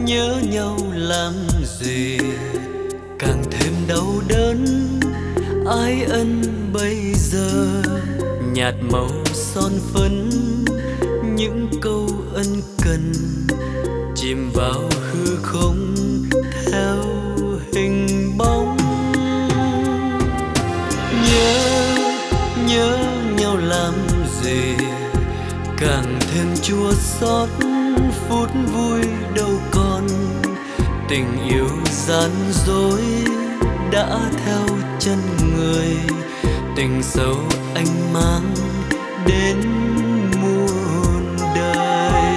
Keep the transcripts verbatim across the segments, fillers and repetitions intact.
nhớ nhau làm gì càng thêm đau đớn. Ái ân bây giờ nhạt màu son phấn, những câu ân cần chìm vào hư không theo hình bóng. Nhớ nhớ nhau làm gì càng thêm chua xót, phút vui đâu còn. Tình yêu gian dối đã theo chân người, tình sâu anh mang đến muôn đời.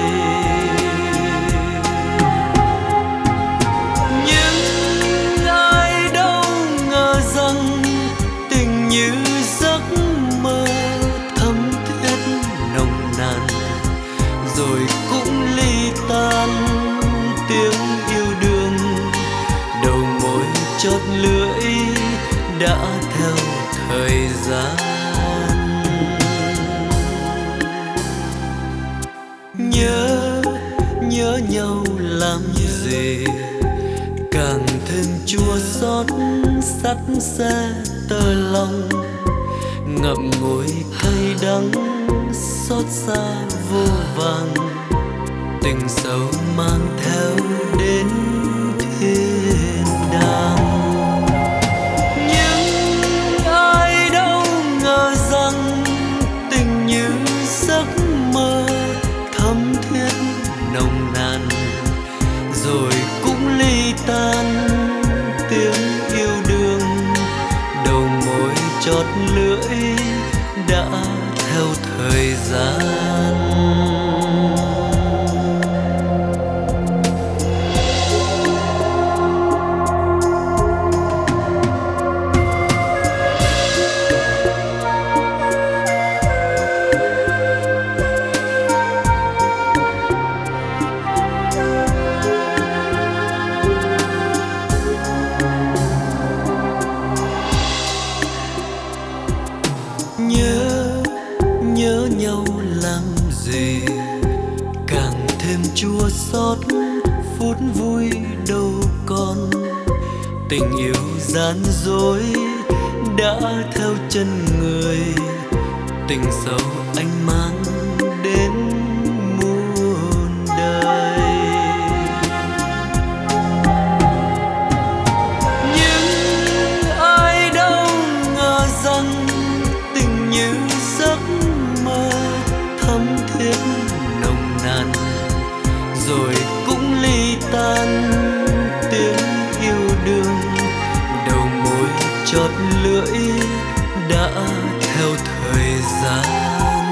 Nhưng ai đâu ngờ rằng tình như giấc mơ thấm thiết nồng nàn, rồi cũng ly tan. Tiếng yêu đương đầu môi chót lưỡi đã theo thời gian. Nhớ nhớ nhau làm gì càng thêm chua xót, sắt se tơ lòng ngậm ngùi cay đắng, xót xa vô vàn. Tình sâu mang theo đến thiên đàng. Nhưng ai đâu ngờ rằng tình như giấc mơ thấm thiết nồng nàn, rồi cũng ly tan. Tiếng yêu đương đầu môi chót lưỡi đã theo thời gian. Nhớ nhớ nhau làm gì càng thêm chua xót, phút vui đâu còn. Tình yêu gian dối đã theo chân người, tình sâu anh mang đến muôn đời. Nhưng ai đâu ngờ rằng tình như giấc mơ thấm thiết nồng nàn, rồi cũng ly tan. Tiếng yêu đương đầu môi chót lưỡi đã theo thời gian.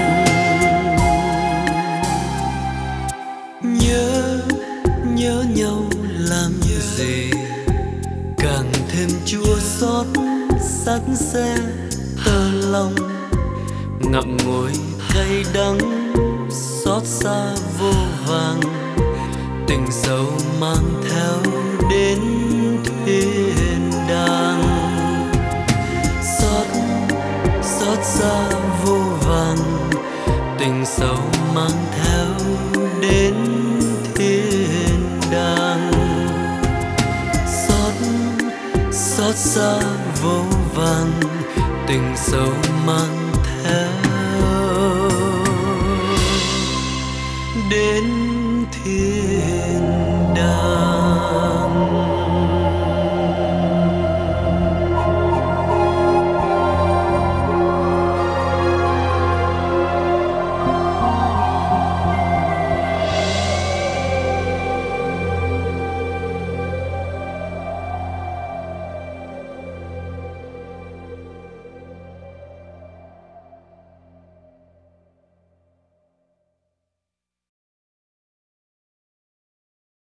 Nhớ nhớ nhau làm gì càng thêm chua xót, sắt se tơ lòng ngậm ngùi cay đắng, xót xa vô vàng. Tình sâu mang theo đến thiên đàng. Xót xót xa vô vàng, tình sâu mang theo đến thiên đàng. Xót xót xa vô vàng, tình sâu mang theo đến thiên đàng.